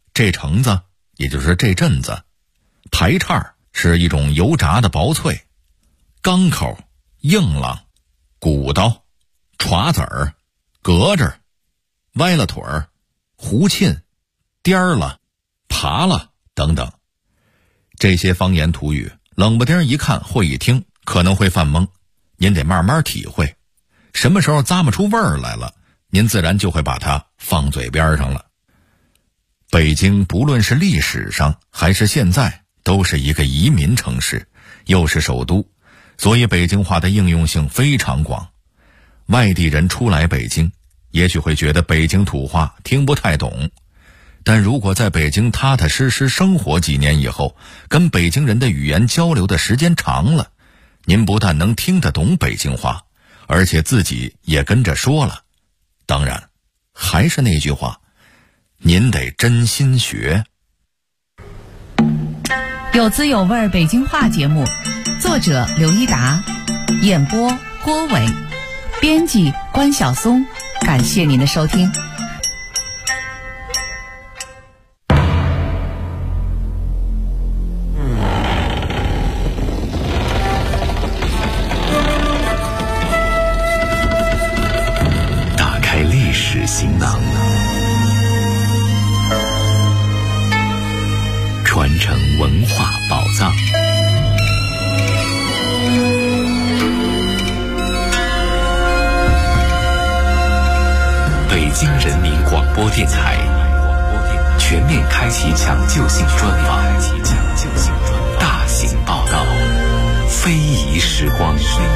这橙子也就是这阵子，排叉是一种油炸的薄脆，钢口、硬朗、鼓刀、歘子儿、隔着、歪了腿儿、胡沁、颠儿了、爬了等等。这些方言土语冷不丁一看会一听可能会犯懵，您得慢慢体会，什么时候咂摸出味儿来了，您自然就会把它放嘴边上了。北京不论是历史上还是现在都是一个移民城市，又是首都，所以北京话的应用性非常广。外地人初来北京，也许会觉得北京土话听不太懂，但如果在北京踏踏实实生活几年以后，跟北京人的语言交流的时间长了，您不但能听得懂北京话，而且自己也跟着说了。当然，还是那句话，您得真心学。 有滋有味北京话节目，作者刘一达，演播郭伟，编辑关晓松。感谢您的收听。 打开历史行囊，传承文化宝藏。北京人民广播电台全面开启抢救性专访，大型报道，非遗时光。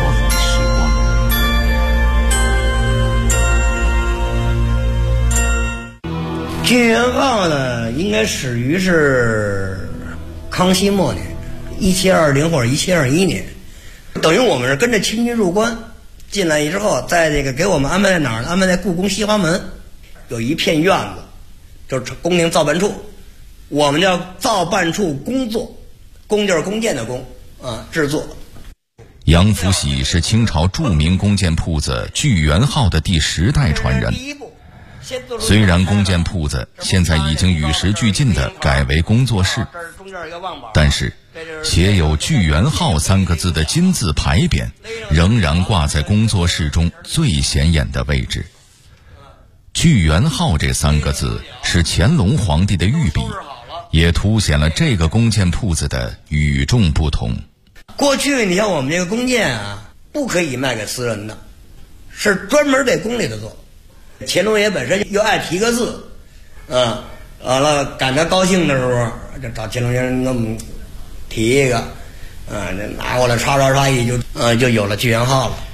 剧元号呢，应该始于是康熙末年，1720或者1721年，等于我们是跟着清军入关进来之后，在这个给我们安排在哪儿呢？安排在故宫西华门，有一片院子，就是宫廷造办处，我们叫造办处工作，工就是弓箭的弓啊，制作。 杨福喜是清朝著名弓箭铺子聚源号的第10代传人。虽然弓箭铺子现在已经与时俱进地改为工作室，但是写有聚源号3个字的金字牌匾仍然挂在工作室中最显眼的位置。聚源号这3个字是乾隆皇帝的御笔，也凸显了这个弓箭铺子的与众不同。 过去你像我们这个弓箭啊，不可以卖给私人的，是专门给宫里头做。乾隆爷本身又爱提个字，完了赶他高兴的时候，就找乾隆先生给我们提一个，这拿过来刷一就有了聚源号了。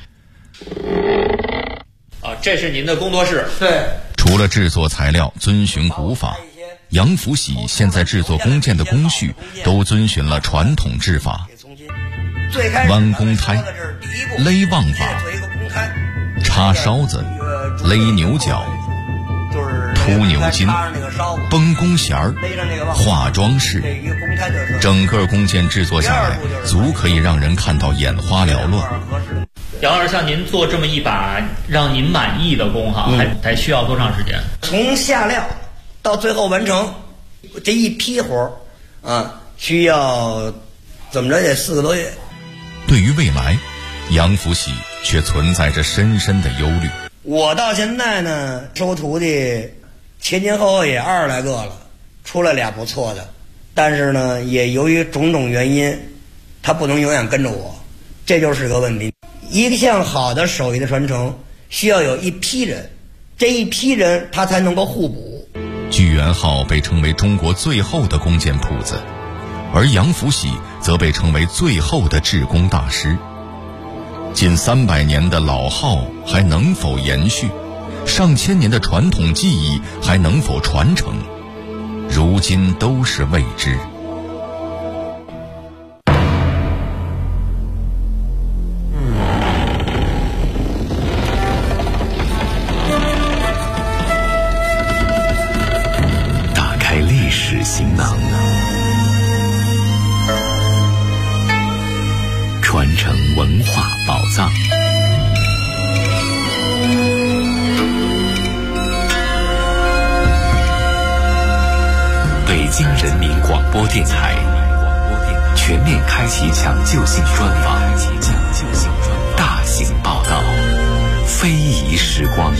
这是您的工作室。 对。 除了制作材料遵循古法，杨福喜现在制作弓箭的工序都遵循了传统制法，弯弓胎、勒望法、插梢子、勒牛角、铺牛筋、绷弓弦儿、画装饰，整个弓箭制作下来，足可以让人看到眼花缭乱。 杨老师，像您做这么一把让您满意的弓哈，还需要多长时间？ 从下料到最后完成这一批活需要怎么着也4个多月。 对于未来，杨福喜却存在着深深的忧虑。 我到现在呢，收徒弟前后也20来个了，出来俩不错的，但是呢，也由于种种原因，他不能永远跟着我，这就是个问题。一项好的手艺的传承，需要有一批人，这一批人他才能够互补。 聚源号被称为中国最后的弓箭铺子，而杨福喜则被称为最后的制弓大师。近300年的老号还能否延续？上千年的传统技艺还能否传承？如今都是未知。 打开历史行囊，传承文化宝藏。 北京人民广播电台全面开启抢救性专访，大型报道，非遗时光。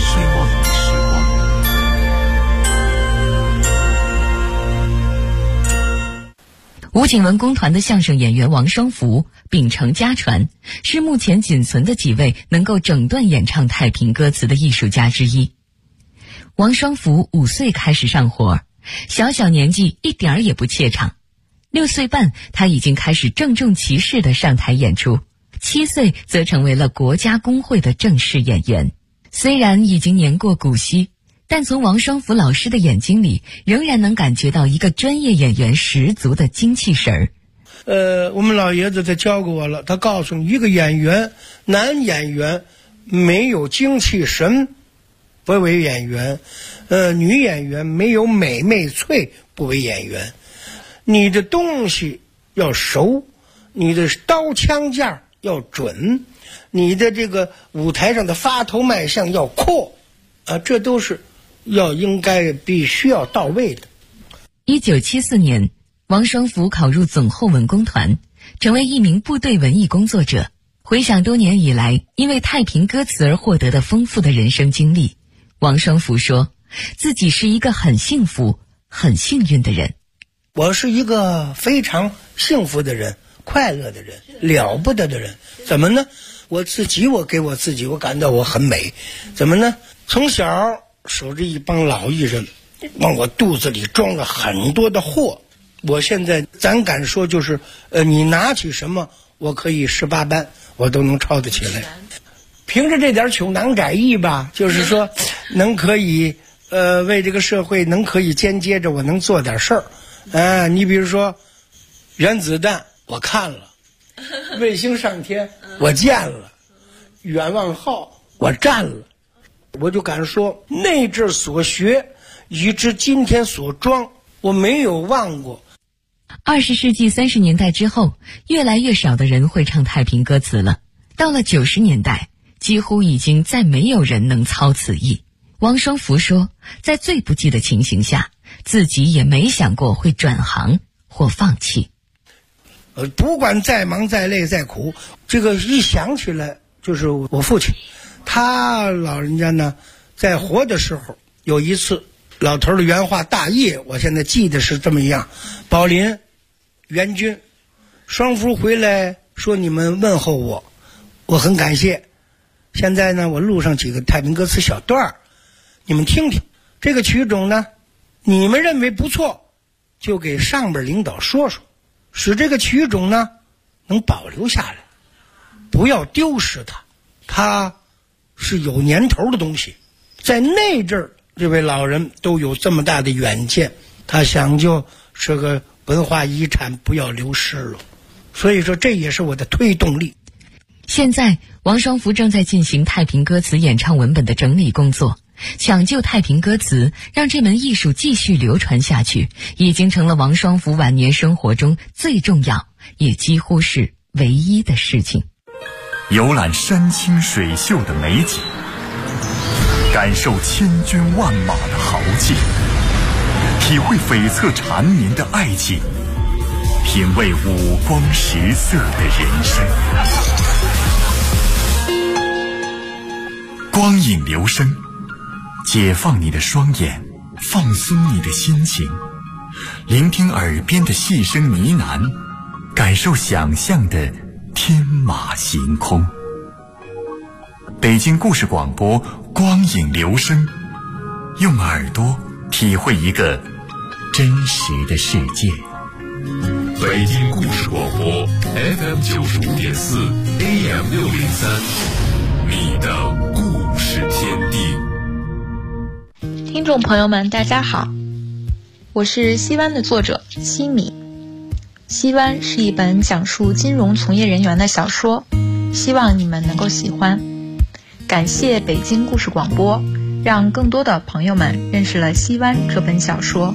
吴景文工团的相声演员王双福秉承家传，是目前仅存的几位能够整段演唱太平歌词的艺术家之一。王双福5岁开始上活，小年纪一点儿也不怯场。6岁半，他已经开始郑重其事地上台演出。7岁则成为了国家工会的正式演员。虽然已经年过古稀，但从王双福老师的眼睛里，仍然能感觉到一个专业演员十足的精气神儿。 我们老爷子他教过我了，他告诉你，一个演员，男演员没有精气神不为演员，女演员没有美媚脆不为演员。你的东西要熟，你的刀枪架要准，你的这个舞台上的发头卖相要阔，这都是应该必须要到位的。 1974年，王双福考入总后文工团，成为一名部队文艺工作者。回想多年以来因为太平歌词而获得的丰富的人生经历，王双福说自己是一个很幸福很幸运的人。 我是一个非常幸福的人，快乐的人，了不得的人。怎么呢？我给我自己我感到我很美。怎么呢？从小守着一帮老艺人，往我肚子里装了很多的货。我现在咱敢说就是你拿起什么我可以18般我都能抄得起来。凭着这点穷囊窄意吧，就是说能可以为这个社会能可以间接着我能做点事儿。你比如说原子弹我看了，卫星上天我见了，远望号我站了，我就敢说那阵所学以至今天所装我没有忘过。 20世纪30年代之后，越来越少的人会唱太平歌词了。到了90年代，几乎已经再没有人能操此意。王双福说，在最不济的情形下，自己也没想过会转行或放弃。 不管再忙再累再苦，这个一想起来就是我父亲，他老人家呢在活的时候有一次老头的原话大业，我现在记得是这么样：宝林援军双福回来说你们问候我，我很感谢。现在呢我录上几个太平歌词小段，你们听听。这个曲种呢你们认为不错，就给上边领导说说，使这个曲种呢能保留下来，不要丢失它。它是有年头的东西，在那阵儿这位老人都有这么大的远见，他想就是个文化遗产不要流失了。所以说这也是我的推动力。 现在王双福正在进行太平歌词演唱文本的整理工作，抢救太平歌词，让这门艺术继续流传下去，已经成了王双福晚年生活中最重要也几乎是唯一的事情。 游览山清水秀的美景，感受千军万马的豪气，体会悱恻缠绵的爱情，品味五光十色的人生。光影流声，解放你的双眼，放松你的心情，聆听耳边的细声呢喃，感受想象的天马行空。北京故事广播光影流声，用耳朵体会一个真实的世界。 北京故事广播 FM95.4 AM603， 你的故事天地。 听众朋友们大家好，我是西湾的作者西米。西湾是一本讲述金融从业人员的小说，希望你们能够喜欢。感谢北京故事广播，让更多的朋友们认识了西湾这本小说。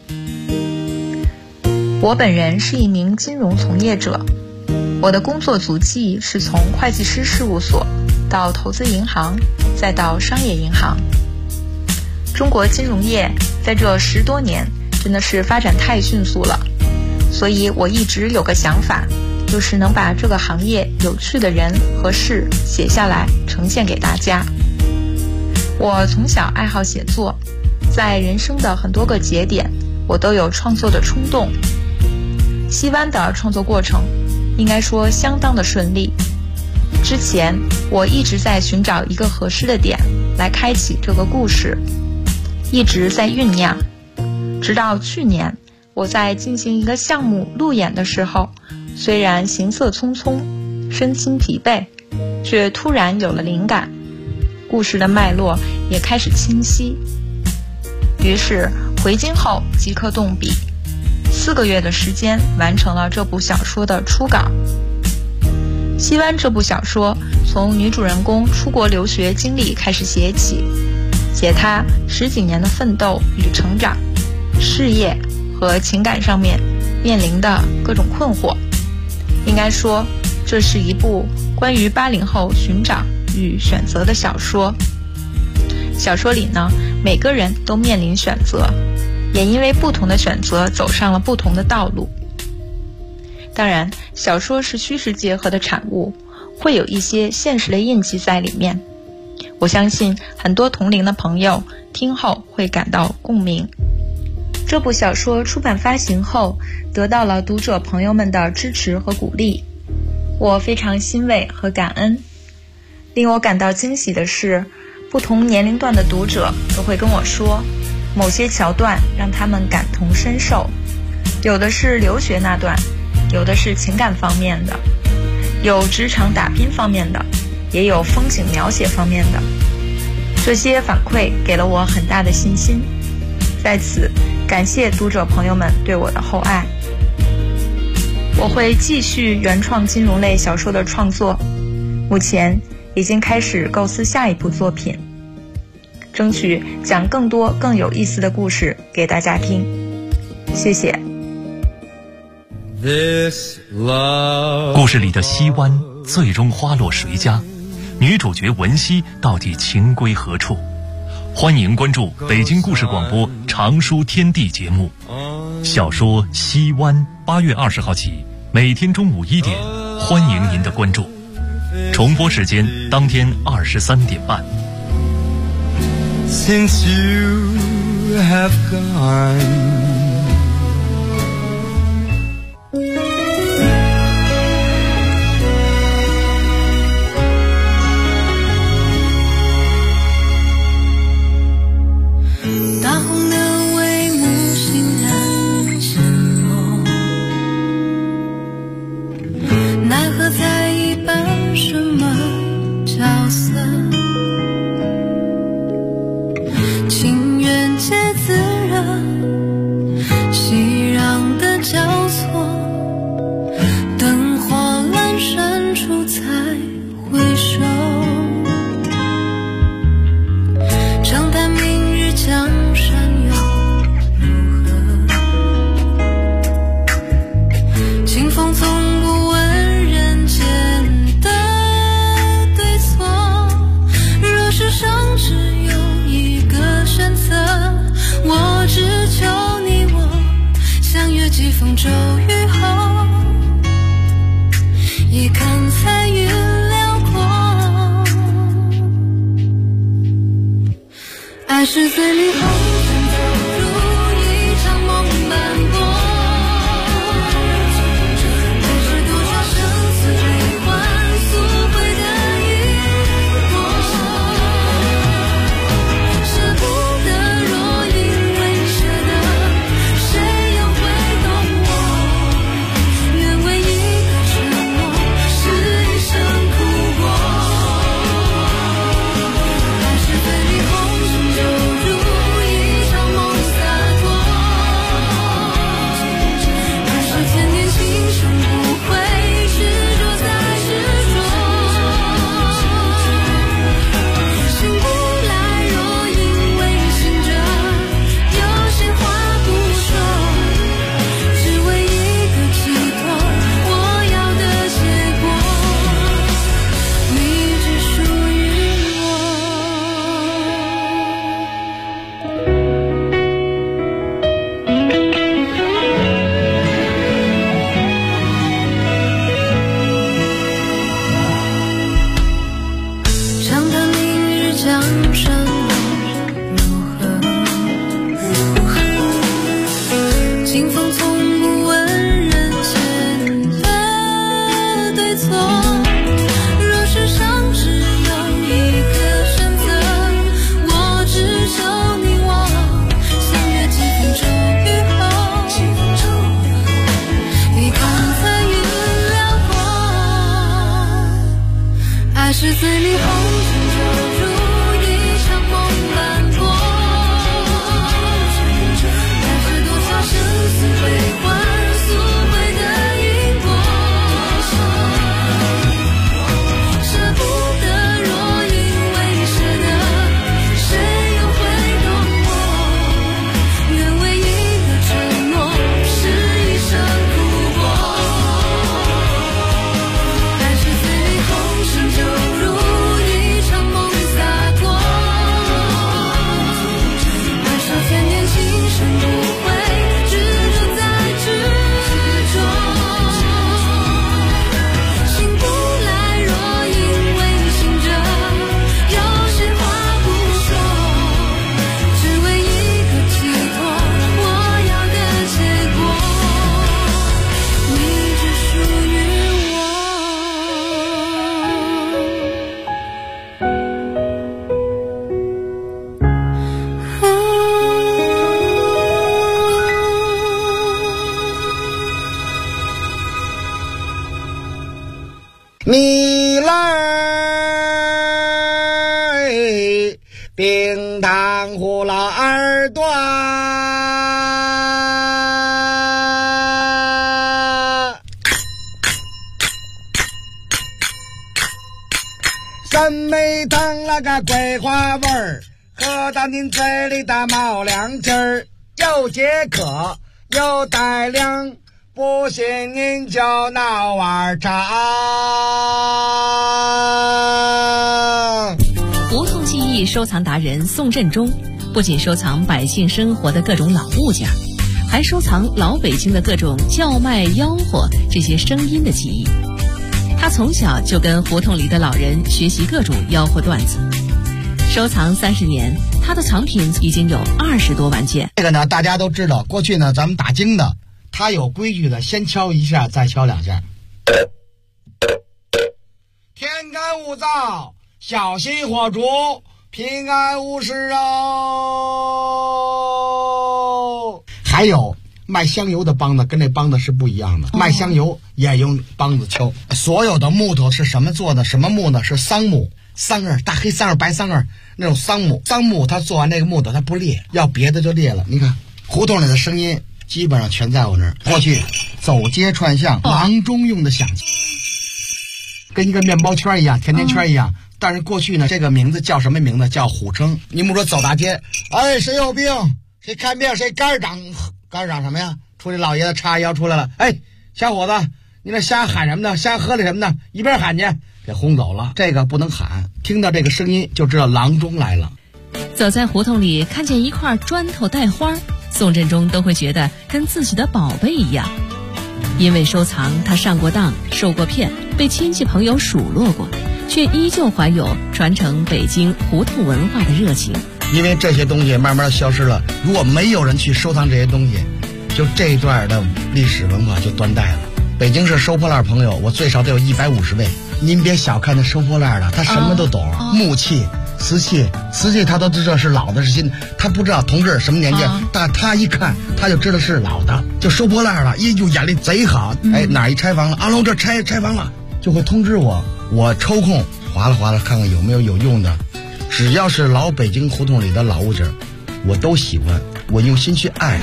我本人是一名金融从业者，我的工作足迹是从会计师事务所到投资银行，再到商业银行。中国金融业在这10多年真的是发展太迅速了，所以我一直有个想法，就是能把这个行业有趣的人和事写下来呈现给大家。我从小爱好写作，在人生的很多个节点我都有创作的冲动。西湾的创作过程应该说相当的顺利，之前我一直在寻找一个合适的点来开启这个故事，一直在酝酿，直到去年我在进行一个项目路演的时候，虽然行色匆匆，身心疲惫，却突然有了灵感，故事的脉络也开始清晰。于是回京后即刻动笔，4个月的时间完成了这部小说的初稿。西湾这部小说从女主人公出国留学经历开始写起，写她10几年的奋斗与成长，事业和情感上面面临的各种困惑。应该说这是一部关于80后寻找与选择的小说。小说里呢，每个人都面临选择，也因为不同的选择走上了不同的道路。当然，小说是虚实结合的产物，会有一些现实的印记在里面。我相信很多同龄的朋友听后会感到共鸣。这部小说出版发行后，得到了读者朋友们的支持和鼓励，我非常欣慰和感恩。令我感到惊喜的是，不同年龄段的读者都会跟我说，某些桥段让他们感同身受，有的是留学那段，有的是情感方面的，有职场打拼方面的，也有风景描写方面的。这些反馈给了我很大的信心，在此感谢读者朋友们对我的厚爱。我会继续原创金融类小说的创作，目前已经开始构思下一部作品，争取讲更多更有意思的故事给大家听。谢谢。 故事里的西湾最终花落谁家？女主角文熙到底情归何处？欢迎关注北京故事广播长书天地节目。小说《西湾》8月20号起，每天中午1点，欢迎您的关注。重播时间当天23点半。 Since you have gone, 你来冰糖葫芦二段，三梅汤那个桂花味儿，喝到您嘴里的冒凉劲儿，又解渴又带凉，不信您就闹碗茶。 胡同记忆收藏达人宋振中不仅收藏百姓生活的各种老物件，还收藏老北京的各种叫卖吆喝这些声音的记忆。他从小就跟胡同里的老人学习各种吆喝段子，收藏30年，他的藏品已经有20多万件。 这个呢，大家都知道，过去呢咱们打更的，他有规矩的，先敲一下，再敲2下。天干物燥，小心火烛，平安无事哦。还有卖香油的梆子跟这梆子是不一样的，卖香油也用梆子敲。所有的木头是什么做的？什么木呢？是桑木，桑叶，大黑桑叶、白桑叶那种桑木。桑木它做完这个木头它不裂，要别的就裂了。你看胡同里的声音基本上全在我那儿。过去走街串巷，郎中用的响器，跟一个面包圈一样，甜甜圈一样。但是过去呢，这个名字叫什么名字？叫虎称。你们说走大街，哎，谁有病？谁看病？谁肝长？肝长什么呀？出去老爷子叉腰出来了，哎，小伙子，你那瞎喊什么呢？瞎喝的什么呢？一边喊去，给轰走了。这个不能喊，听到这个声音就知道郎中来了。 走在胡同里，看见一块砖头带花，宋振中都会觉得跟自己的宝贝一样。因为收藏，他上过当，受过骗，被亲戚朋友数落过，却依旧怀有传承北京胡同文化的热情。 因为这些东西慢慢消失了，如果没有人去收藏这些东西，就这一段的历史文化就断代了。北京市收破烂朋友，我最少得有150位。您别小看那收破烂的，他什么都懂，木器、瓷器他都知道是老的是新的，他不知道同志什么年纪，但他一看他就知道是老的，就收破烂了，就眼力贼好。哎，哪一拆房了？阿龙这拆房了，就会通知我，我抽空划拉看看有没有用的。只要是老北京胡同里的老物件，我都喜欢，我用心去爱。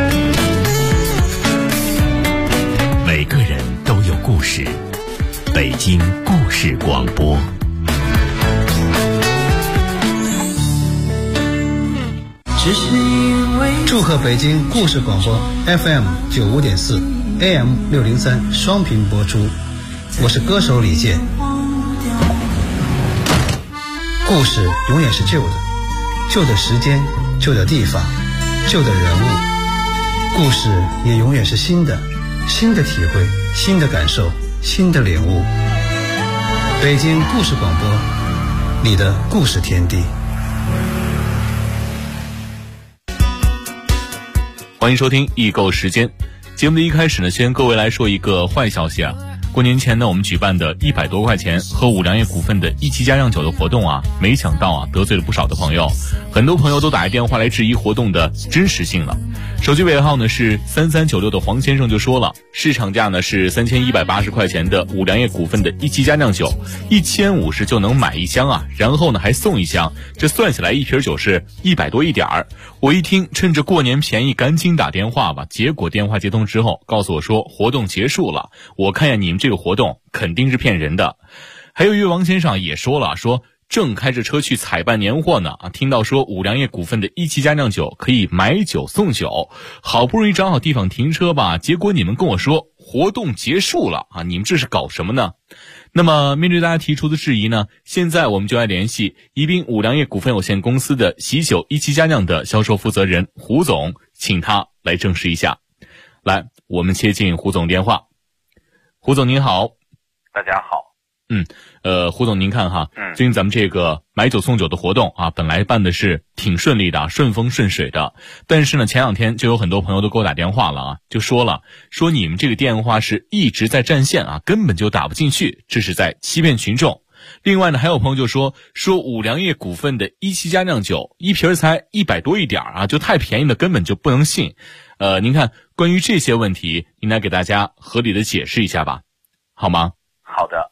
每个人都有故事，北京故事广播。 祝贺北京故事广播 FM 95.4 AM 603双频播出，我是歌手李健。故事永远是旧的，旧的时间，旧的地方，旧的人物。故事也永远是新的，新的体会，新的感受，新的领悟。北京故事广播，你的故事天地。 欢迎收听易购时间。节目的一开始呢，先各位来说一个坏消息啊。过年前呢，我们举办的100多块钱喝五粮液股份的一期佳酿酒的活动啊，没想到啊得罪了不少的朋友，很多朋友都打电话来质疑活动的真实性了。手机尾号呢是3396的黄先生就说了，市场价呢是3180块钱的五粮液股份的一期佳酿酒，1050就能买1箱啊，然后呢还送1箱，这算下来一瓶酒是100多一点儿。我一听，趁着过年便宜，赶紧打电话吧。结果电话接通之后，告诉我说活动结束了。我看见你们这个活动肯定是骗人的。还有一位王先生也说了，说正开着车去采办年货呢啊，听到说五粮液股份的一期佳酿酒可以买酒送酒，好不容易找好地方停车吧，结果你们跟我说活动结束了啊，你们这是搞什么呢？那么面对大家提出的质疑呢，现在我们就来联系宜宾五粮液股份有限公司的喜酒一期佳酿的销售负责人胡总，请他来证实一下。来，我们接进胡总电话。胡总您好。 大家好。 胡总您看哈，最近咱们这个买酒送酒的活动啊，本来办的是挺顺利的，顺风顺水的，但是呢前两天就有很多朋友都给我打电话了啊，就说你们这个电话是一直在占线啊，根本就打不进去，这是在欺骗群众。另外呢还有朋友就说五粮液股份的一期佳酿酒一瓶才100多一点啊，就太便宜了，根本就不能信。您看关于这些问题，您来给大家合理的解释一下吧，好吗？ 好的。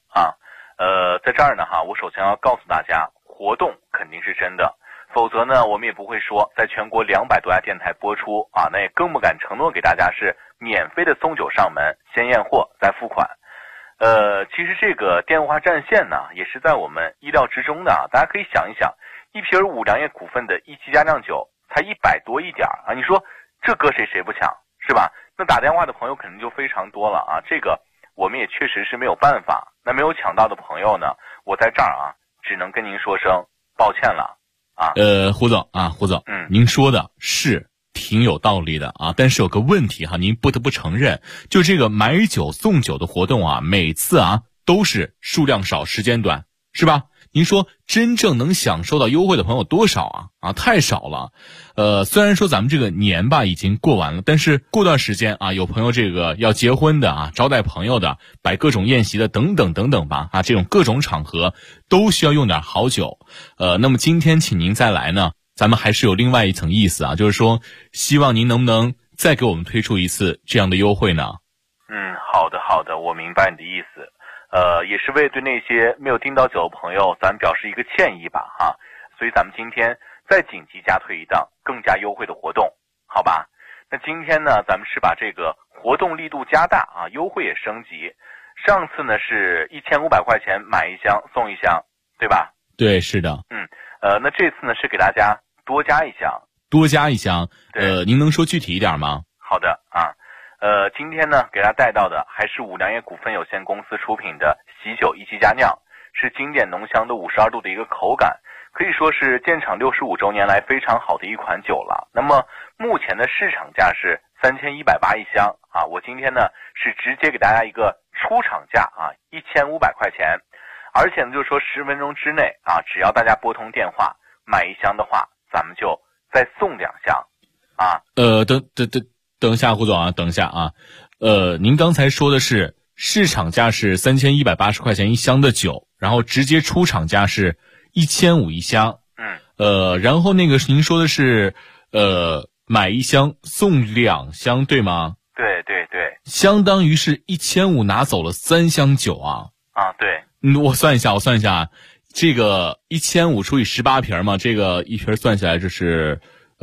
啊。在这儿呢哈，我首先要告诉大家，活动肯定是真的，否则呢我们也不会说在全国200多家电台播出啊，那也更不敢承诺给大家是免费的送酒上门，先验货再付款。其实这个电话占线呢也是在我们意料之中的啊，大家可以想一想，一瓶五粮液股份的一期佳酿酒才100多一点啊，你说这搁谁不抢是吧？那打电话的朋友肯定就非常多了啊，这个我们也确实是没有办法。那没有抢到的朋友呢，我在这儿啊只能跟您说声抱歉了啊。 胡总，您说的是挺有道理的啊，但是有个问题哈，您不得不承认，就这个买酒送酒的活动啊，每次啊都是数量少时间短，是吧？您说真正能享受到优惠的朋友多少啊？太少了。虽然说咱们这个年吧已经过完了，但是过段时间啊，有朋友这个要结婚的啊，招待朋友的，摆各种宴席的等等等等吧啊，这种各种场合都需要用点好酒。那么今天请您再来呢，咱们还是有另外一层意思啊，就是说希望您能不能再给我们推出一次这样的优惠呢？好的，我明白你的意思。也是为对那些没有订到酒的朋友咱表示一个歉意吧哈，所以咱们今天再紧急加推一档更加优惠的活动，好吧？那今天呢咱们是把这个活动力度加大啊，优惠也升级。上次呢是1500块钱买一箱送一箱，对吧？对，是的。那这次呢是给大家多加一箱。您能说具体一点吗？好的啊。今天呢给大家带到的还是五粮液股份有限公司出品的喜酒一期佳酿，是经典浓香的52度的一个口感，可以说是建厂65周年来非常好的一款酒了。那么目前的市场价是3180一箱啊，我今天呢是直接给大家一个出厂价啊1500块钱，而且呢就是说10分钟之内啊，只要大家拨通电话买一箱的话，咱们就再送2箱啊。等一下，胡总啊，等一下啊，您刚才说的是市场价是3180块钱一箱的酒，然后直接出厂价是1500一箱，然后那个您说的是买一箱送2箱，对吗？对，相当于是1500拿走了3箱酒啊。对，我算一下，这个1500除以18瓶嘛，这个一瓶算下来就是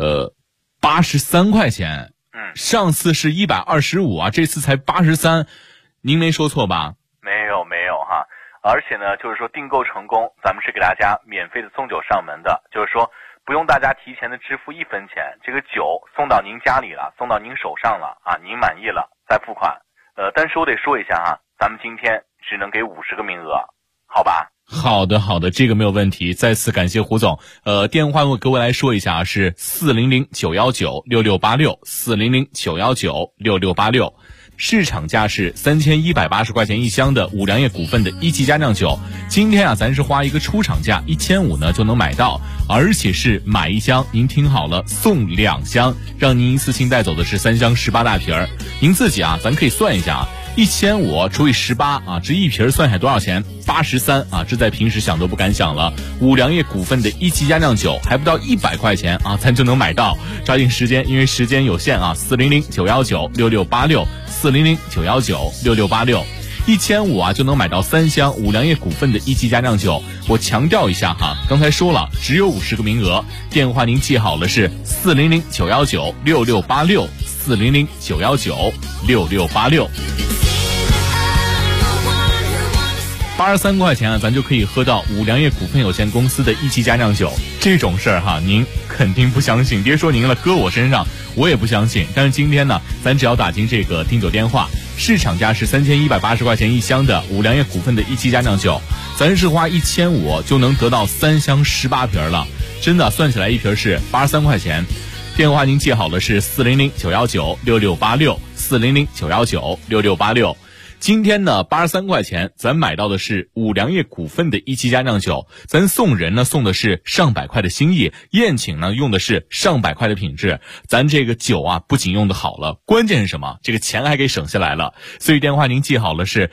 83块钱。上次是125啊，这次才83，您没说错吧？没有哈。而且呢，就是说订购成功，咱们是给大家免费的送酒上门的，就是说不用大家提前的支付1分钱，这个酒送到您家里了，送到您手上了啊，您满意了再付款。但是我得说一下哈，咱们今天只能给50个名额，好吧？好的，这个没有问题。再次感谢胡总。电话我各位来说一下是400-919-6686，400-919-6686。市场价是3180块钱一箱的五粮液股份的一期佳酿酒。今天啊，咱是花一个出厂价1500呢就能买到，而且是买一箱，您听好了，送2箱，让您一次性带走的是3箱18大瓶儿。您自己啊，咱可以算一下啊。1500除以18啊，这一瓶算下来多少钱？83啊，这在平时想都不敢想了。五粮液股份的一期佳酿酒还不到100块钱啊，咱就能买到。抓紧时间，因为时间有限啊，400-919-6686，400-919-6686，1500啊就能买到3箱五粮液股份的一期佳酿酒。我强调一下哈，刚才说了只有50个名额，电话您记好了是400-919-6686，400-919-6686。83块钱啊，咱就可以喝到五粮液股份有限公司的一期佳酿酒。这种事儿哈，您肯定不相信，别说您了，搁我身上我也不相信。但是今天呢，咱只要打进这个订酒电话，市场价是3180块钱一箱的五粮液股份的一期佳酿酒，咱是花1500就能得到3箱18瓶了，真的算起来一瓶是83块钱。电话您记好了是400-919-6686，400-919-6686。今天呢83块钱咱买到的是五粮液股份的一期佳酿酒，咱送人呢送的是上百块的心意，宴请呢用的是上百块的品质。咱这个酒啊不仅用的好了，关键是什么？这个钱还给省下来了。所以电话您记好了是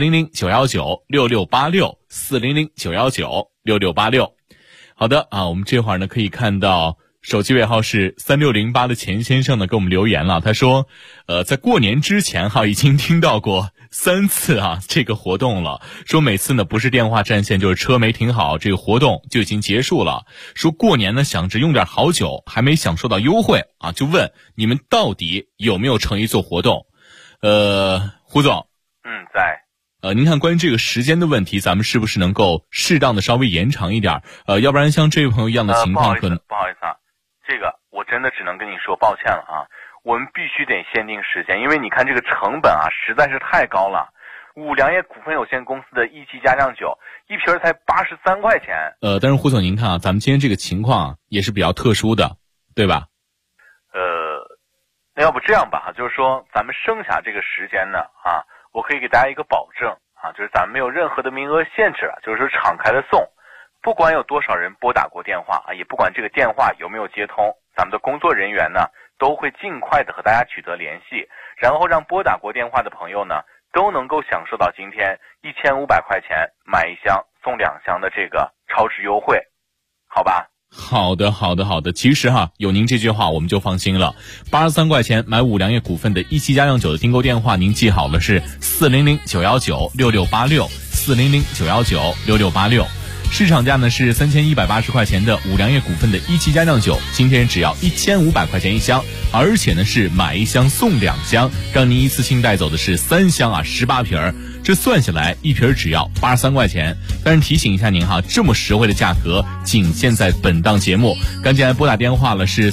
400-919-6686，400-919-6686。好的啊，我们这会儿呢可以看到手机尾号是3608的钱先生呢给我们留言了，他说在过年之前哈已经听到过 3次啊这个活动了，说每次呢不是电话占线就是车没停好，这个活动就已经结束了。说过年呢想着用点好酒，还没享受到优惠啊，就问你们到底有没有诚意做活动？胡总， 在。 您看关于这个时间的问题，咱们是不是能够适当的稍微延长一点？要不然像这位朋友一样的情况，可能不好意思啊，这个我真的只能跟你说抱歉了啊，我们必须得限定时间，因为你看这个成本啊实在是太高了。五粮液股份有限公司的一期佳酿酒一瓶才83块钱。 但是胡总您看啊，咱们今天这个情况也是比较特殊的，对吧？ 那要不这样吧，就是说咱们剩下这个时间呢啊，我可以给大家一个保证啊，就是咱们没有任何的名额限制，就是说敞开的送，不管有多少人拨打过电话啊，也不管这个电话有没有接通，咱们的工作人员呢都会尽快的和大家取得联系，然后让拨打过电话的朋友呢都能够享受到今天1500块钱买1箱送2箱的这个超值优惠，好吧？ 好的。其实有您这句话我们就放心了。83块钱买五粮液股份的一期佳酿酒的订购电话，您记好了是400-919-6686，400-919-6686。市场价呢是3180块钱的五粮液股份的一期佳酿酒，今天只要1500块钱1箱，而且呢是买1箱送2箱，让您一次性带走的是3箱18瓶，这算下来一瓶只要83块钱。但是提醒一下您这么实惠的价格仅限在本档节目，赶紧来拨打电话了，是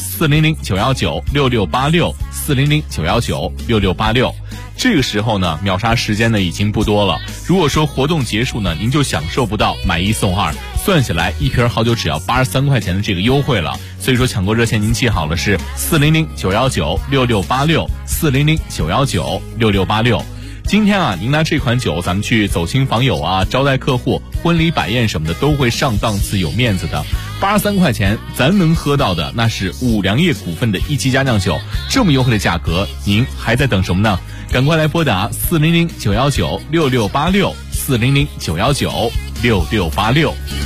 400-919-6686，400-919-6686。这个时候呢秒杀时间呢已经不多了，如果说活动结束呢您就享受不到买1送2，算下来一瓶好酒只要83块钱的这个优惠了。所以说抢购热线您记好了是400-919-6686，400-919-6686。今天您拿这款酒咱们去走亲访友招待客户、婚礼摆宴什么的都会上档次有面子的。83块钱咱能喝到的那是五粮液股份的一期佳酿酒，这么优惠的价格您还在等什么呢？赶快来拨打400-919-6686，400-919-6686。